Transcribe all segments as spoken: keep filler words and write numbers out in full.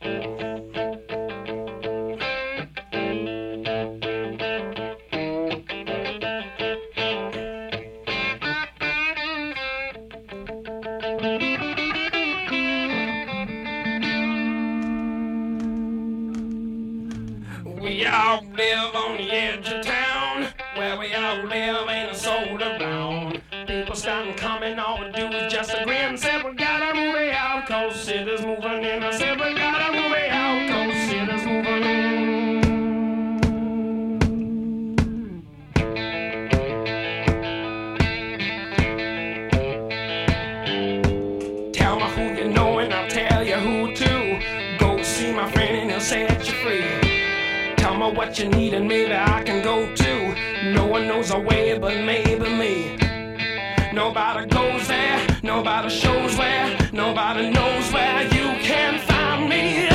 We all live on the edge of town, where we all live ain't a soul around. People starting coming, all we do is just a grin. Said we gotta move it out, cause city's moving in. I said we gotta move it out, cause city's moving in. Tell me who you know and I'll tell you who to. Go see my friend and he'll set you free. Tell me what you need and maybe I can go too. No one knows a way but maybe me. Nobody goes there, nobody shows where, nobody knows where you can find me.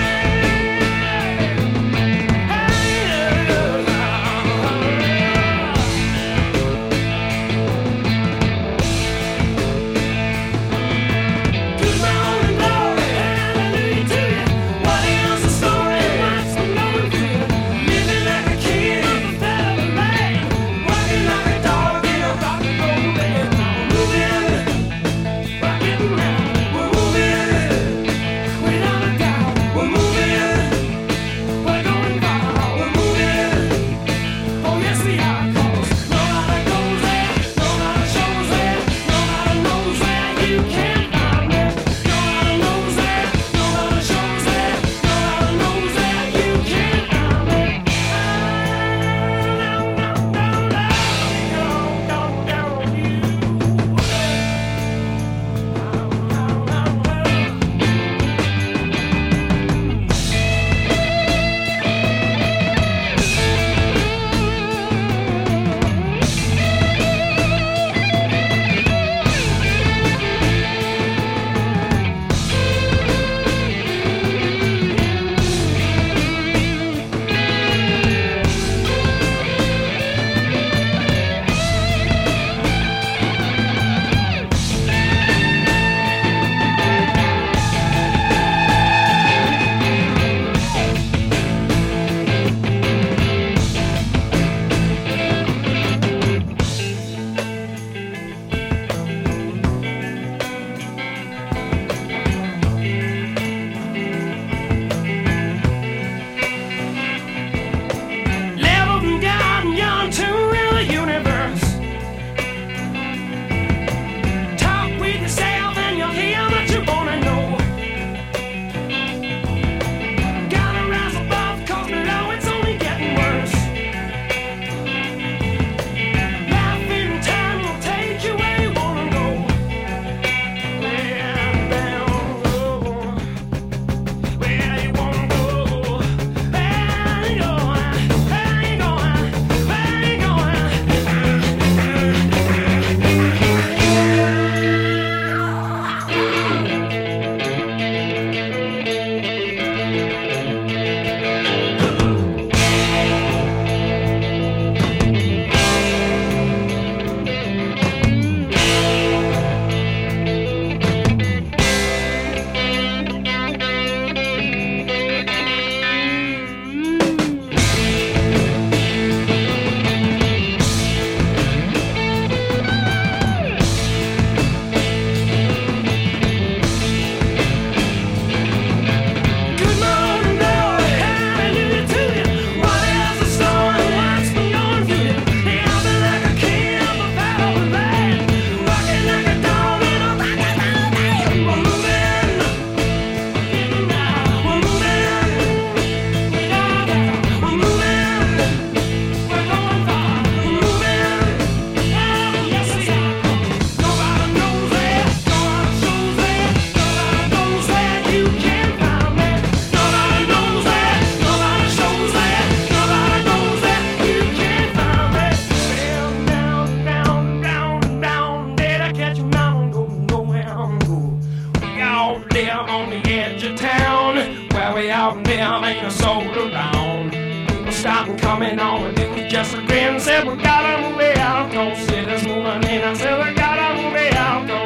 Ain't a soul around. People stopping coming on and it was just a grin. Said we gotta move it out, cause city's moving in. I said we gotta move it out, cause